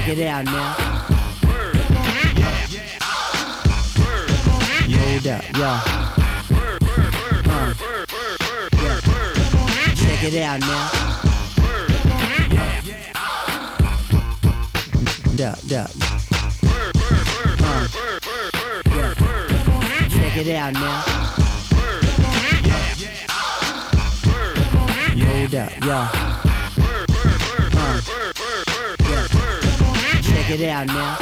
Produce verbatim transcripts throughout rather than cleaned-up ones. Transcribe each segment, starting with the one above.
Check it out now. Hold up, yo. Uh, yeah. Check it out now. Yeah, yeah. Uh, yeah. Check it out now. Hold up, yo. Uh, yeah. Check it out now.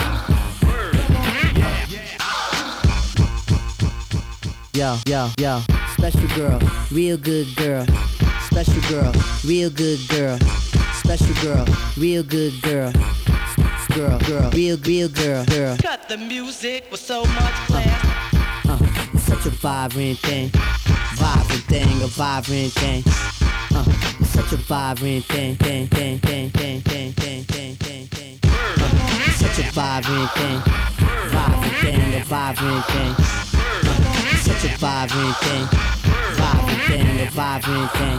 Yo, yo, yo, special girl, real good girl. Special girl, real good girl. Special girl, real good girl. Girl, girl, real, real girl, girl. Cut the music with so much class. Uh, uh, it's such a vibrant thing. Vibrant thing, a vibrant thing. Uh, it's such a vibrant thing, thing, thing, thing, thing, thing, thing, thing, thing, thing. Uh, it's such a vibrant thing. Vibrant thing, a vibrant thing. Such a vibrant thing, vibrant thing, a vibrant thing.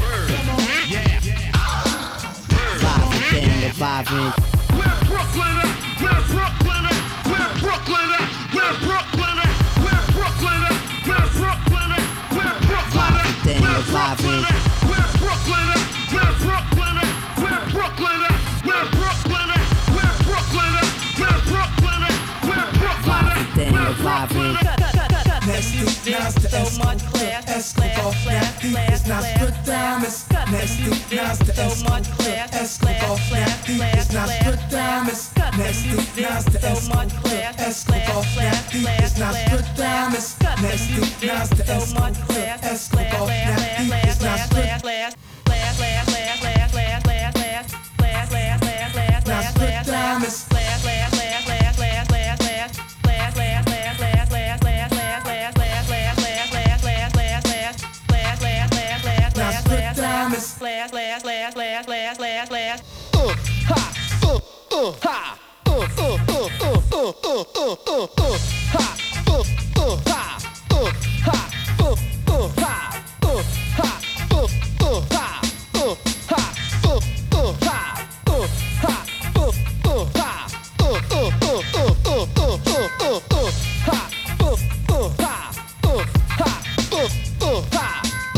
Vibrant thing, a vibrant. We're Brooklyn at, we're Brooklyn at, we're Brooklyn at, we're Brooklyn at, we're Brooklyn at, we're Brooklyn at, we're Brooklyn at, vibrant thing, a vibrant. we're Brooklyn at, we're Brooklyn at, we're Brooklyn at, we're Brooklyn at, we're Brooklyn at, we're Brooklyn at, we're Brooklyn at, Vibrant thing, a vibrant. Nasty, nasty, so much class, Escobar, nasty, it's not good diamonds. Nasty, nasty, Escobar, Escobar, nasty, it's not good diamonds. Nasty, nasty, Escobar, Escobar, nasty, it's not good diamonds. Nasty, nasty, Escobar, Escobar, nasty, it's not good. Not good diamonds. Last, last, last, last, last, last, last, last. Uh, ha, uh, uh, ha, uh, uh, uh, uh, uh, uh, uh, uh, uh, ha, uh, uh, ha, uh, ha, uh, uh, ha, uh, ha, uh, uh, ha, uh, ha, uh, ha, uh, uh, ha, uh, uh, ha, uh, uh, uh, uh, uh, uh, uh, uh, uh, ha, uh, uh, ha, uh, ha, uh, uh, ha.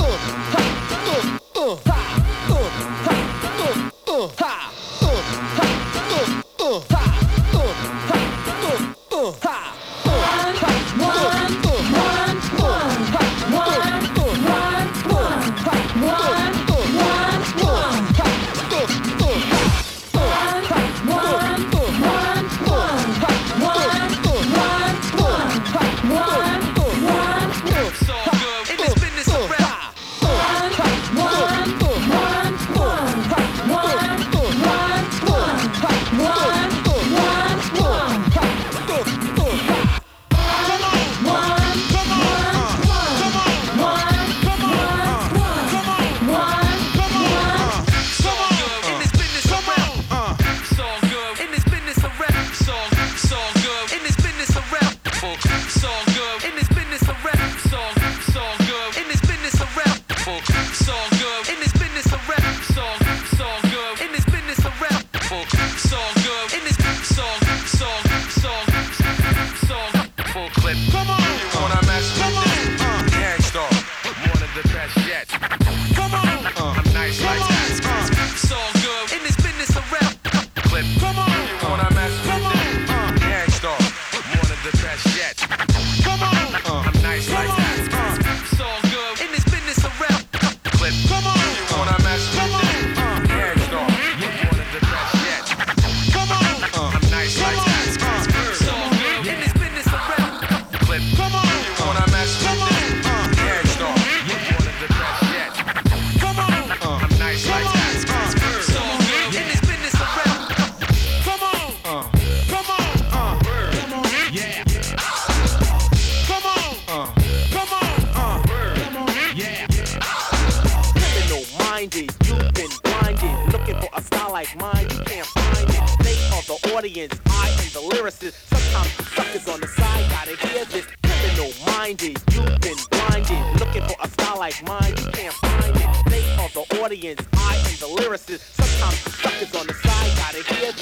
like mine, you can't find it. They are the audience, I am the lyricist. Sometimes the suckers on the side gotta hear this. Criminal-minded, you've been blinded. Looking for a style like mine, you can't find it. They are the audience, I am the lyricist. Sometimes the suckers on the side gotta hear this.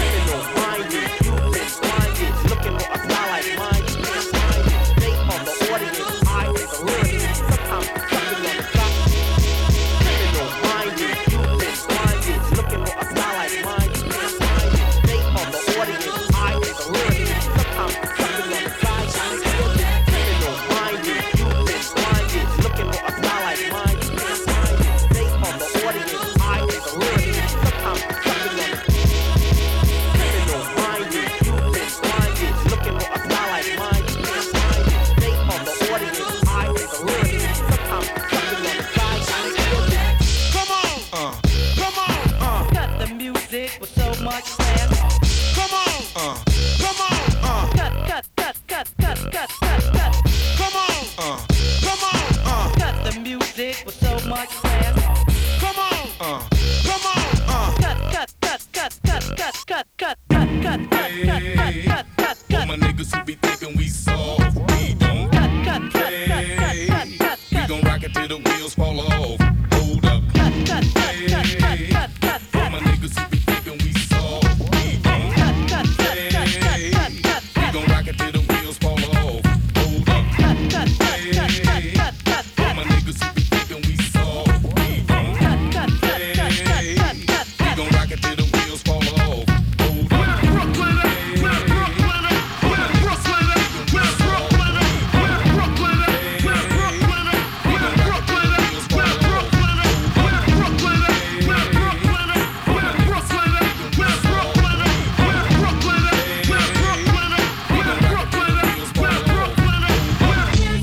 criminal minded, you've been blinded, looking for a style like mine, you can't find it. They are the audience, I am the lyricist. Sometimes I'm sucking on the clock. Criminal minded, you've been blinded, looking for a style like mine, you can't find it. They are the audience, I am the lyricist. Sometimes I'm sucking on the side, you can't feel it. Criminal minded, you've been blinded, looking for a style like mine, you can't find it. They are the audience, I am the lyricist. Sometimes I'm sucking on the criminal minded, you've been blinded, looking for a style like mine, you can't find it. They are the audience, I am the lyricist. Sometimes I'm sucking on the side, you can't feel it. Come on, uh, come on, uh, Cut the music with so much class. come on, uh, come on, uh, Cut, cut, cut, cut, cut, cut, cut, cut. come on, uh, come on, uh, Cut the music with so much class. come on, uh, come on, uh. Cut, cut, cut, cut, cut, cut, cut, cut, cut, cut, cut, cut, cut, cut, For cut. my niggas who be thinking we soft, we don't Cut, cut, cut, cut, cut, cut, cut, We cut. gon' rock it till the wheels fall off. Hold up. Cut, cut, cut, cut, cut, cut, cut, For my cut. niggas who be thinking we soft, we don't Cut, cut, cut, cut, cut, cut, cut, We cut. gon' rock it till the wheels fall off. Hold up. Cut, cut, cut, cut, cut, cut, cut, For my cut. niggas who be thinking we soft, we don't Cut, cut, cut, cut, cut, cut, cut, We cut. gon' rock it till the wheels fall off. Hold up. Where Brooklyn at? Where Brooklyn at? Where Brooklyn at? Where Brooklyn at? Where Brooklyn at? Where Brooklyn at? Where Brooklyn at? Where Brooklyn at? Where Brooklyn at? Where Brooklyn at? Where Brooklyn at? Where Brooklyn at? Where Brooklyn at? Where Brooklyn at? Where Brooklyn at? Where Brooklyn at? Where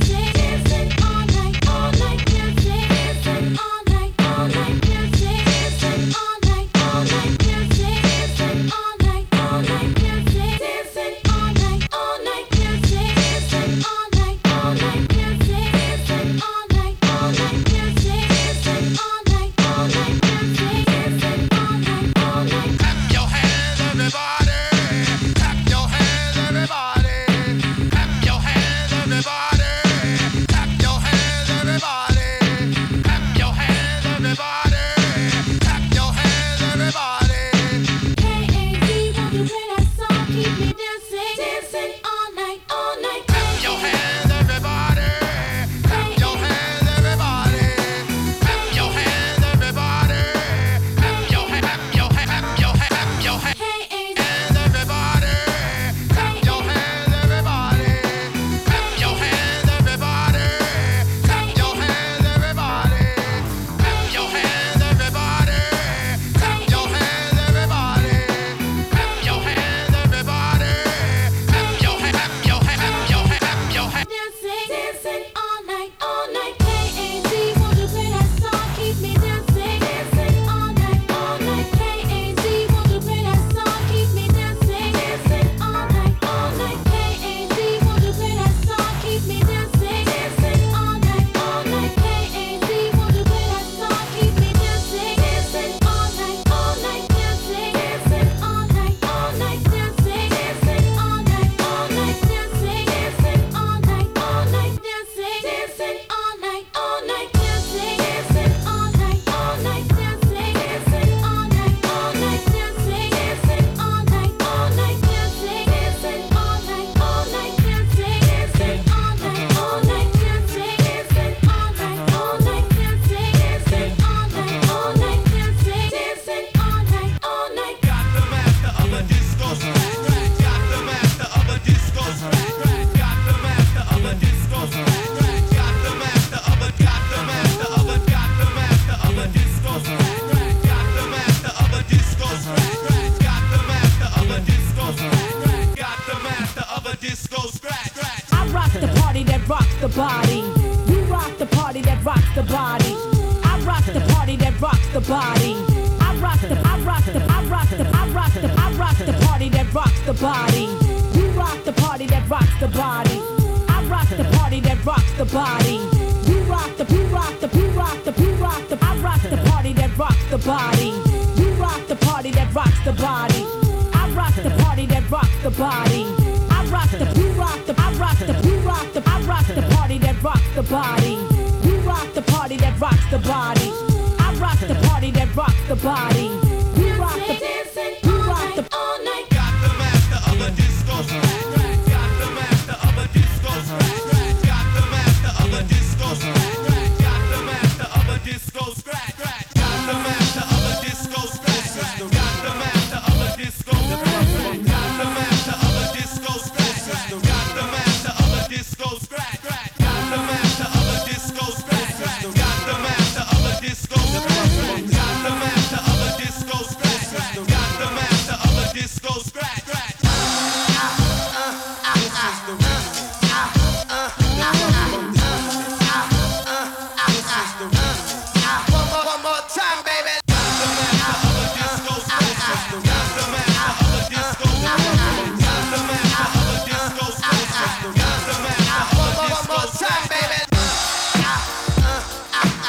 Clap your hands, everybody. Clap your hands, everybody. Clap your hands, everybody. Clap your hands, everybody. Clap your hands, everybody. Clap your hands, everybody. Clap your hands, everybody. Clap your hands, everybody. Clap your hands, everybody. Clap your hand, clap your hand, clap your hand, clap your hand. Hands, everybody. Clap your hands, everybody. Clap your hands, everybody. Clap your hands, everybody. Clap your hands, everybody. Clap your hands, everybody. Clap your hands, everybody. Clap your hand, clap your hand, clap your hand, clap your hand. I rock the party that rocks the body. You rock the party that rocks the body. I rock the party that rocks the body. I rock the, I rock the, I rock the, I rock the, I rock the party that rocks the body. You rock the party that rocks the body. I rock the party that rocks the body. You rock the, you rock the, you rock the, you rock the, I rock the party that rocks the body. You rock the party that rocks the body. I rock the party that rocks the body. I rock the, you rock the, I rock the, you rock the, I rock the party that rocks the body. You rock the party that rocks the body. I rock the party that rocks the body. You rock the, you rock the, all night.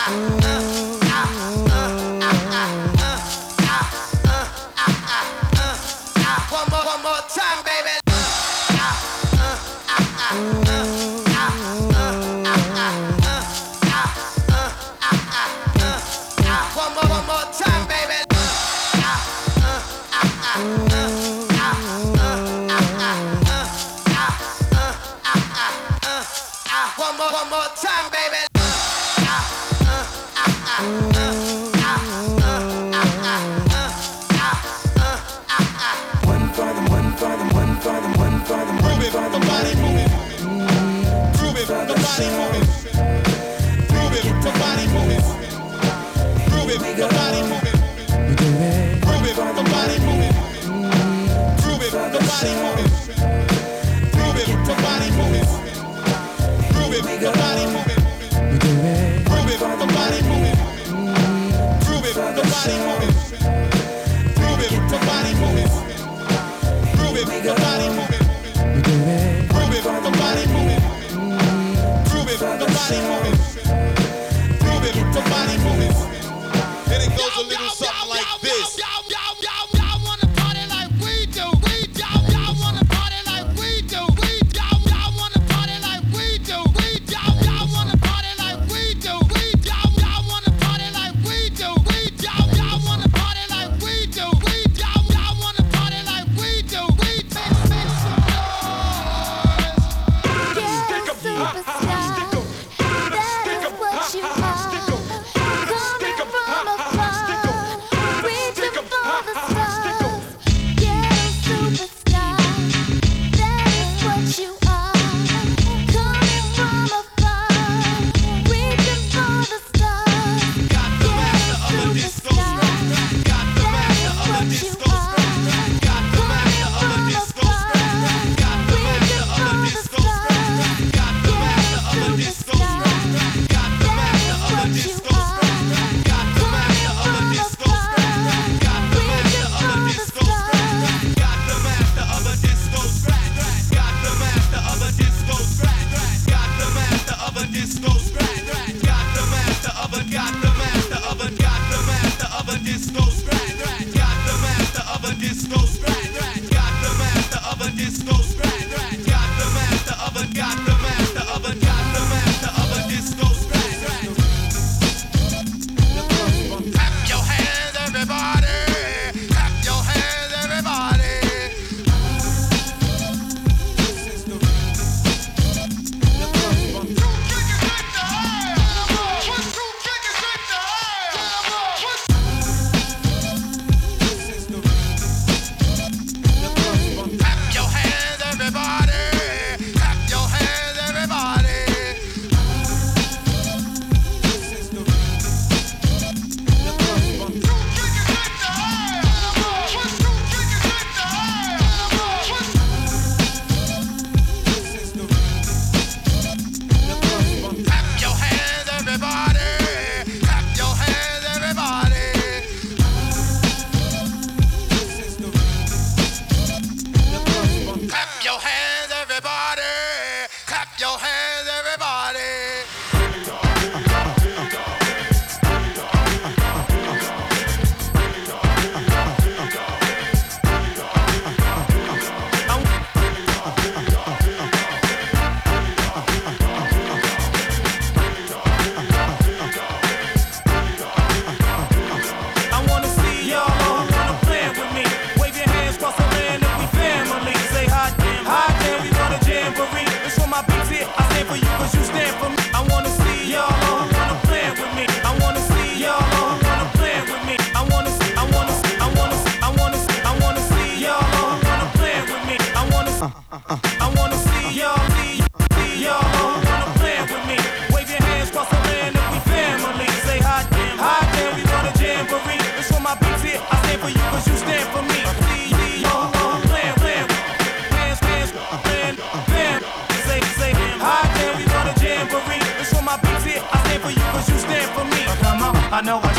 One more, one more time, baby. One more, one more time, baby. One more, one more time, baby. One for them, one for them, one for them, one for them, one Prove it, for the them. body moving. Prove it, the body moving. Prove it, the body moving. Prove it, the body moving. Prove it, the body moving. Prove it, the body moving. Prove it, the body moving. Prove it, the body moving. Prove it, the body moving. Prove it, the body moving. Prove it, the body moving. Prove it, the body moving. Prove it, the body moving. Prove it, the body moving. Prove it, the body moving. And it goes a little something like this. Y'all wanna party like we do. We y'all wanna party like we do. We y'all wanna party like we do. We y'all wanna party like we do. We y'all wanna party like we do. We y'all wanna party like we do. We y'all wanna party like we do. We make some noise. You're a superstar. That is what you are. Coming from afar, reaching for the stars. You're a superstar. That is what you are. Coming from afar, reaching for the stars. You're a superstar. That is what you are. Coming from afar, reaching for the stars. You're a superstar. Clap your hands, everybody. Clap your hands, everybody. Clap your hands, everybody. Clap your hands, everybody. Clap your hands, everybody. Clap your hands, everybody. Clap your hands, everybody. Clap your hands, everybody. I wanna see y'all who wanna plan with me. Wave your hands across the land if we family. Say hot damn, hot damn, we want a jamboree. It's for my beats here, I stand for you cause you stand for me. I wanna see y'all who wanna plan with me. I wanna see y'all who wanna plan with me. I wanna see, I wanna see, I wanna see, I wanna see, I wanna see y'all who wanna plan with me. I wanna see, I wanna see y'all, see, see y'all who wanna plan with me. Wave your hands across the land if we family. Say hot damn, hot damn, we want a jamboree. It's for my beats here, I stand for you cause you stand for me. See, see y'all who plan, plan, hands, hands, plan, plan. Say, say, hot damn, we want a jamboree. It's for my beats here, I stand for you cause you stand for me. Come on, I know I jam, I know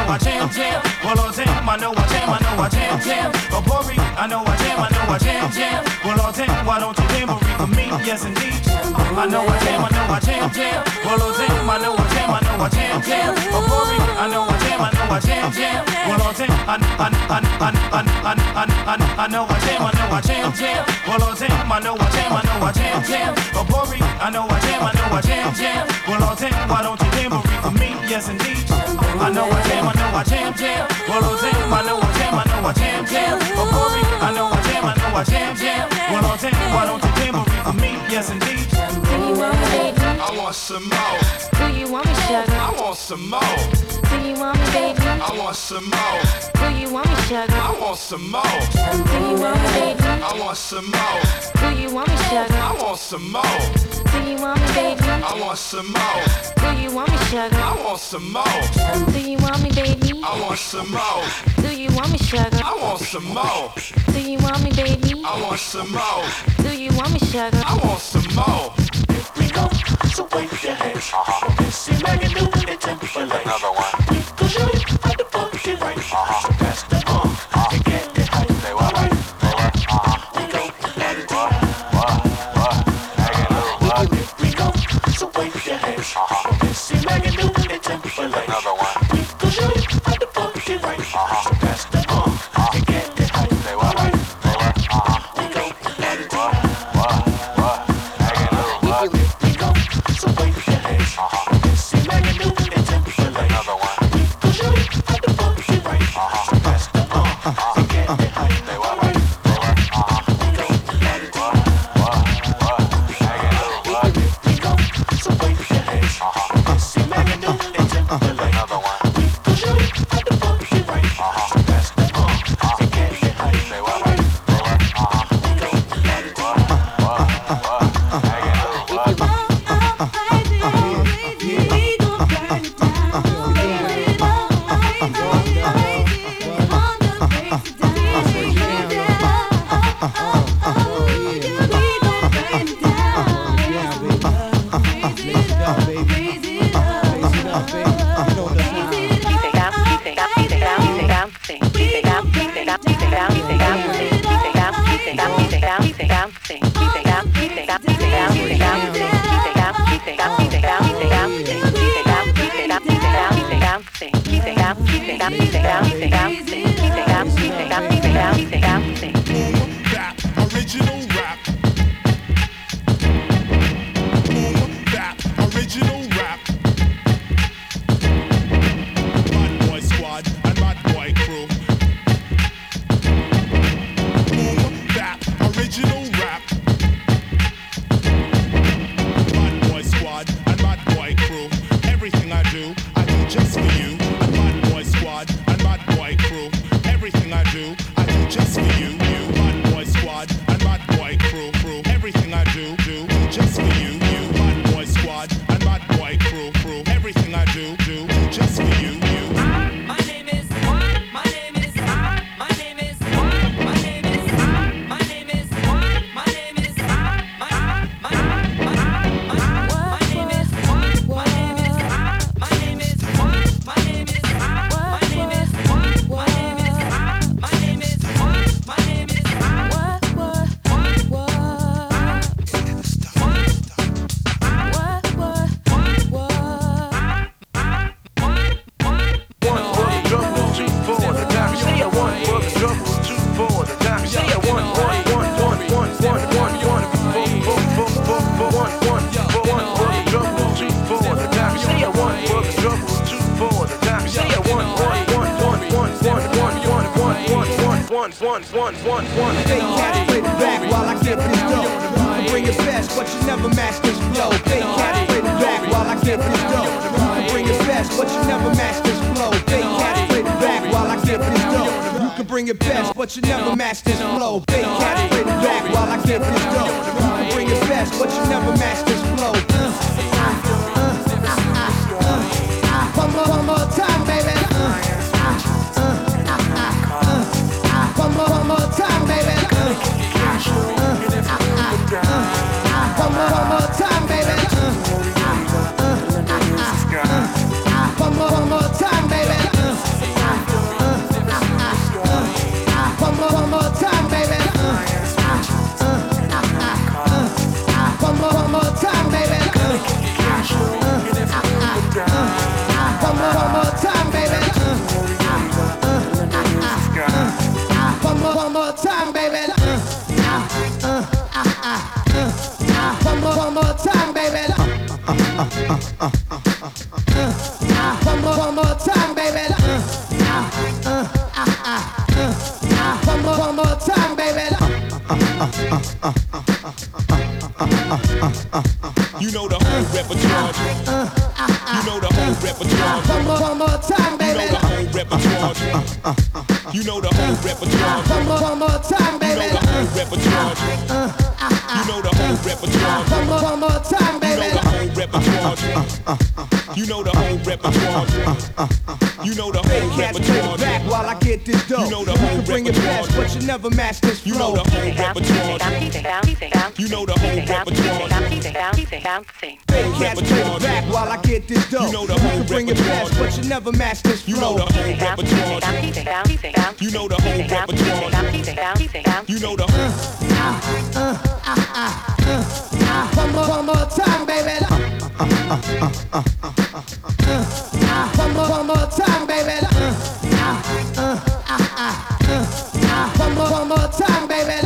know I jam, jam. Well, oh damn, I know I jam, I know I jam, jam. Oh, Bori, I know I jam, I know I jam, jam. Well, oh damn, why don't you jamboree for me? Yes, indeed. I know I jam, I know I jam, jam. Well, oh damn, I know I jam, I know I jam, jam. Oh, Bori, I know I jam, I know I jam, jam. Well, oh damn, I, I, I, I, I, I, I, I, I know I jam, I know I jam, jam. Well, oh damn, I know I jam, I know I jam, jam. Oh, Bori, I know I jam, I know I jam, jam. Well, oh damn, why don't you jamboree for me? Yes, indeed. I know I jam, I know I jam, jam. Well, oh damn, I know I jam, I know I jam, jam. Oh, Bori, I know I jam, I know I jam, jam. Well, oh damn, why don't you jamboree for me? Yes, indeed. Do you want me, baby? I want some more. Do you want me, sugar? I want some more. Do you want me, baby? I want some more. Do you want me, sugar? I want some more. Do you want me, baby? I want some more. Do you want me, sugar? I want some more. Do you want me, baby? I want some more. Do you want me, sugar? I want some more. Do you want me, baby? I want some more. Do you want me, sugar? I want some more. Do you want me, baby? I want some more. Do you want me, sugar? I want some more. We go, so wave your hands. See Maggie do it Timberlake. Another one. We go shoot at the funky right. So that's the um. To get it hype. They were. Right. They were. Uh-huh. We go, let it down. What? What? What? We go, so wave your hands. See Maggie do it Timberlake. Another one. We go shoot at the funky right. So that's the um. To get it hype. They were. Right. They were. Uh-huh. We go, let it down. What? What? What? We go, so wave your hands. Uh-huh. See Maggie do it Timberlake. Another one. We go shoot at the funky right. Uh-huh. So that's the um. To get it hype. They were. Right. They were. Uh-huh. We go, let it down. What? What? What? We go, so wave your hands. Uh-huh. See Maggie do it Timberlake. Another one. We go shoot at the funky right. Uh-huh. So that's the um. To get it hype. They were. Right. They were. Uh-huh. We go, let it down. What? What? What? That original rap. That original rap. Bad Boy Squad and Bad Boy Crew. That original rap. Bad Boy Squad and Bad Boy Crew. Everything I do, I do just for you. And Bad Boy Squad and Bad Boy Crew. Everything I do, I do just for you. You Bad Boy Squad and Bad Boy Crew. Crew. Everything I do, do just for you. You Bad Boy Squad and Bad Boy Crew. Crew. Everything I do, do just for you. You. My name is. My name is. My name is. My name is. My name is. My name is. My my my my name is. My name is. My name is. My name is. My name is. My name is. My name is. My name is. What, what, what, what? What, what, what? One for the trouble, two for the time. Say a one for the trouble, two for the time. Say a one, one, one, one, one, one, one, one, four, four, four, four, one, one, four, one for the trouble, two for the time. Say a one for the trouble, two for the time. Say a one, one, one, one, one, one, one, one, one, one, one, one, one, one, one. Big cat split it back while I get this dough. You can bring it best, but you never match this flow. Big cat split it back while I get this dough. You can bring it best, but you never match this flow. Big cat split it back while I get this dough. You can bring it best, but you never match this flow. Big cat split it back while I get this dough. You can bring it best, but you never match this flow. One more, one more time, baby. One more, one more time, baby. One more, one more time, baby. One more, one more time, baby. One more, one more time, baby. One more, one more time, baby. You know the whole repertoire. You know the whole repertoire. One more, one more time, baby. You know the whole repertoire. You know the whole repertoire. One more, one more time, baby. You know the whole repertoire. You know the whole repertoire. One more, one more time, baby. You know the whole repertoire. You know the whole repertoire. You know the whole Cats play repertoire. the back while I get this dope. You know the You whole can bring it repertoire. fast, but you never match this You know flow. the whole repertoire. You know the whole repertoire. Cats play the back while I get this dope. You know the You whole can bring it repertoire. fast, but you never match this You know flow. the whole repertoire. You know the whole repertoire. You know the whole. One more, one more time, baby. One more, one more time, baby. One more, one more time, baby.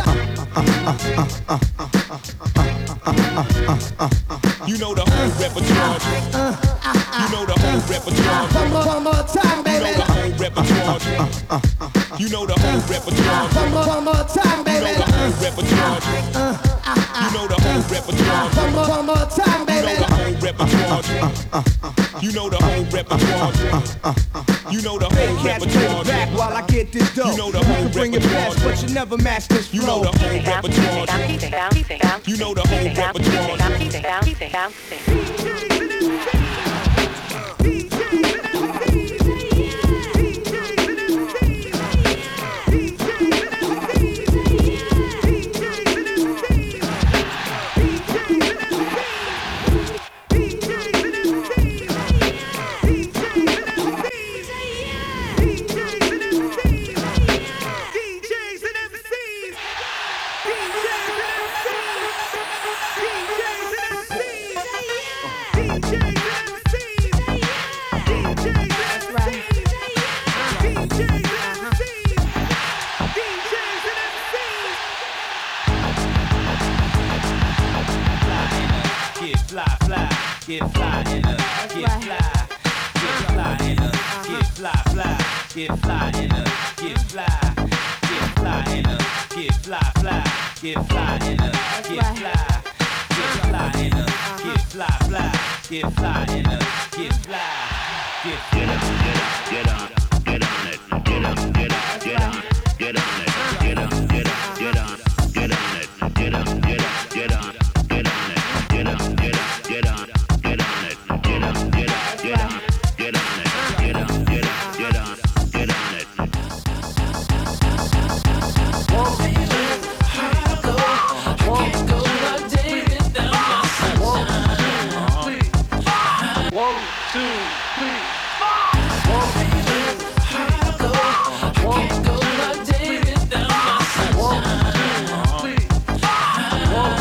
You know the whole repertoire. You know the whole repertoire. One more, one more time, You baby. know the whole repertoire. You know the whole repertoire. One more, one more time, You baby. know the whole repertoire. You know the whole repertoire. One more, one more time, You baby. know the whole repertoire. You know the whole repertoire. You know the whole Cats play the repertoire. back while I get this dope. You know the You whole can bring it repertoire. fast, but you never match this You know flow. the whole repertoire. You know the whole repertoire. Get fly, fly, get fly in a, get fly, get fly in a, get fly, fly, get fly in a, get fly, get fly in a, get fly, fly, get fly in a, get fly, get fly in a, get fly, fly, get fly in a, get fly, get get up, get up, get on, get on it, get up, get up, get on, get on it, get up, get up, get on, get on it, get up, get up, get on. Get on it, get up, get up, get on, get on it, get up, get up, get on, get on it, get up, get up, get on, get on it. One, two, three, go. One, go, like David down my side. One, two, three, one, two, three, go. One, go, like David down my side. One, two, three, one.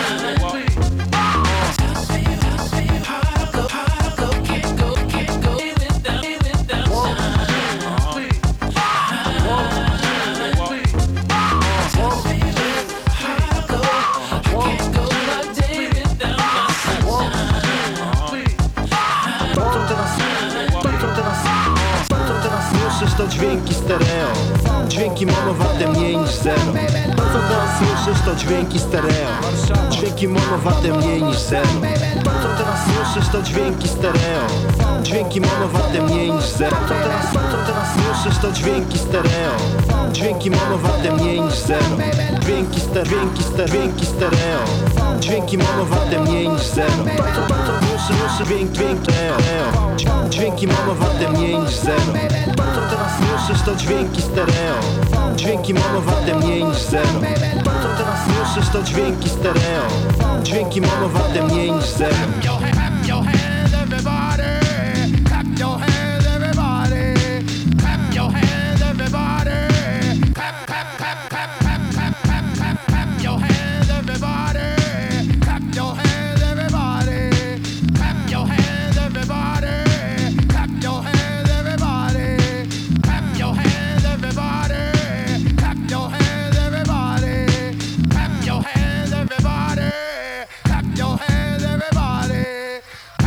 To dźwięki stereo, dźwięki mono warte mniej niż zero. To co teraz słyszysz to dźwięki stereo, dźwięki mono warte mniej niż zero. To co teraz słyszysz to dźwięki stereo, dźwięki mono warte mniej niż zero. To teraz, to co teraz słyszysz to dźwięki stereo, dźwięki mono warte mniej niż zero. Dźwięki ster, dźwięki ster, dźwięki stereo, dźwięki mono warte mniej niż zero. To co, to co słyszy, słyszy dźwięk, dźwięk stereo, dźwięki mono warte mniej niż zero. To co teraz słyszysz to dźwięki stereo, dźwięki mono warte mniej niż zero. To co teraz słyszysz to dźwięki stereo, dźwięki mono warte mniej niż zero. Clap your hands, everybody. Clap your hands, everybody. Clap your hands, everybody. Clap, clap, clap, clap, clap, clap, clap, clap, clap your hands, everybody. Clap your hands, everybody. Clap your hands, everybody. Clap your hands, everybody. Clap your hands, everybody. Clap your hands, everybody. Clap your hands, everybody. Clap your hands, everybody. Clap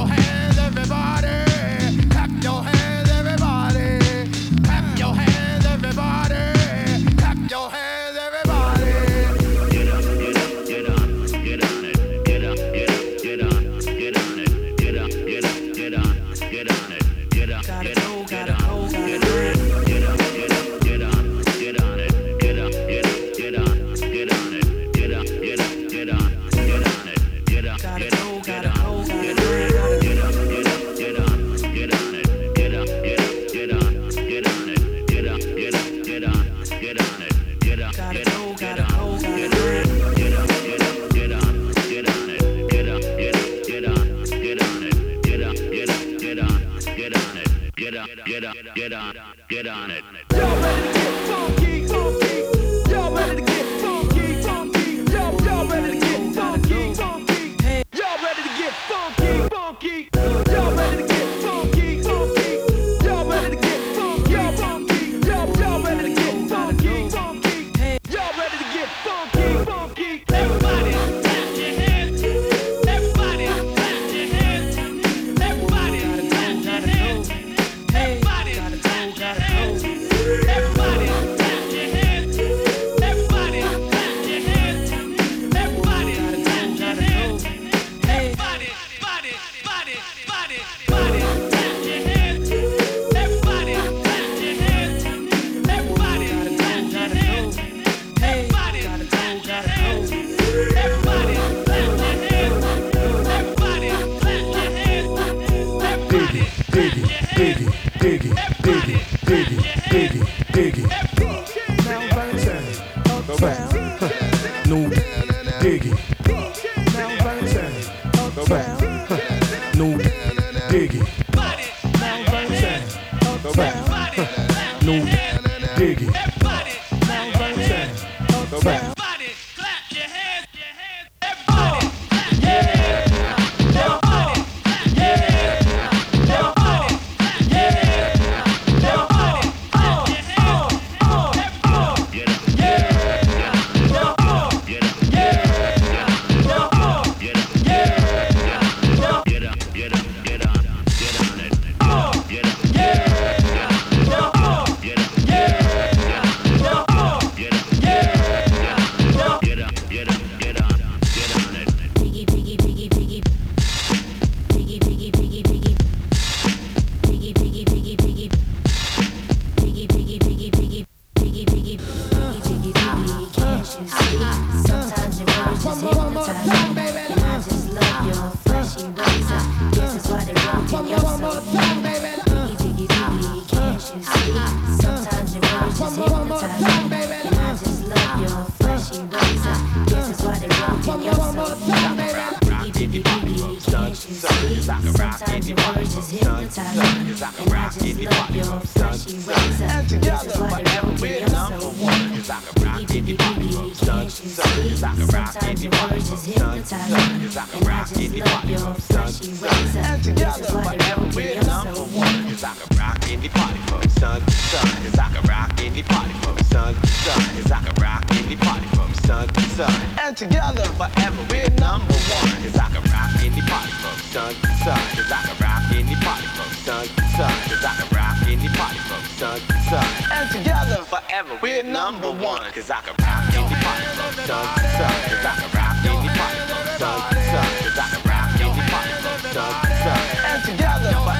your hands, everybody. Clap your hands, everybody. Clap your hands, everybody. Clap your hands, everybody. Get up, get up, get on, get on it. Get up, get up, get on, get on it. Get up, get up, get on, get on it. Get up, get up, get on, get on it. Get up, get up, get on, get on it. Get up, get up, get on, get on it. Get up, get up, get on, get on it. Get up, get up, get on, get on it. Get up, get up, get up, get on, get on it. Get up, get up, get on, get on it. Get up, get up, get on, get on it. Get up, get up, get on, get on it. Get up, get up, get on, get on it. Get up, get up, get on, get on it. Get up, get up, get on, get on it. Get up, get up, get on, get on it. Y'all ready to get funky, funky? Y'all ready to get funky, funky? Y'all, y'all ready to get funky, funky? Y'all ready to get funky, funky? Y'all ready to get funky, funky? Y'all ready to get funky, funky? Y'all, y'all ready to get funky, funky? Y'all ready to get funky, funky? Everybody, clap your hands. Everybody, clap your hands. Everybody, clap your hands. Everybody, clap your hands. Everybody, clap your hands. Everybody, clap your hands. Everybody, clap your hands. Everybody, body, body, body, body, clap your hands. Everybody, clap your hands. Everybody, clap your hands. Everybody, clap your hands. Everybody, clap your hands. Everybody, clap your hands. Everybody, Dig it, dig it, dig it, dig it, dig it, dig it, dig it. Now Valentine. Go back. No, dig it. Now Valentine. Go back. No, dig it. Now Valentine. Go back. No, dig it. Now Valentine. Go back. Everybody, clap your hands, your hands. Everybody, clap your hands. Everybody, clap your hands. Everybody, clap your hands. Everybody, clap your hands. Get up, get up, get up, get up, get up, get up, get up, get up, get up, get on, get on it. Get up, get up, get up, get up, get up, get up, get up, get up, get up, get on, get on it. Piggy, piggy, piggy, piggy. Piggy, piggy, piggy, piggy. Piggy, piggy, piggy, piggy. Piggy, piggy, piggy, piggy. Piggy, piggy, piggy, piggy, piggy. Can't you see? Sometimes your words just hypnotize me. And I just love your fleshy ways. I guess it's why they walk in your soul. Piggy, piggy, piggy, can't you see? Sometimes your words just hypnotize me. And I just love your fleshy ways. I guess it's why they walk in your soul. Piggy, piggy, piggy, can't you see? Sometimes your words just hypnotize me. And I just love your fleshy ways. I guess it's why they walk in your soul. Piggy, piggy, piggy, can't you see? Sometimes your words just hypnotize me. And I just love your fleshy ways. I guess it's why they walk in your soul. Cause I can rock any party from sun to sun. Cause I can rock any party from sun to sun. Cause I can rock any party from sun to sun. And together forever we're number one. Cause I can rock any party from sun to sun. Cause I can rock any party from sun to sun. Cause I can rock any party from sun to sun. And together forever we're number one. Cause I can rock any party from sun to sun. Cause I can rock any party from sun to sun. Cause I can rock any party from sun to sun. And together forever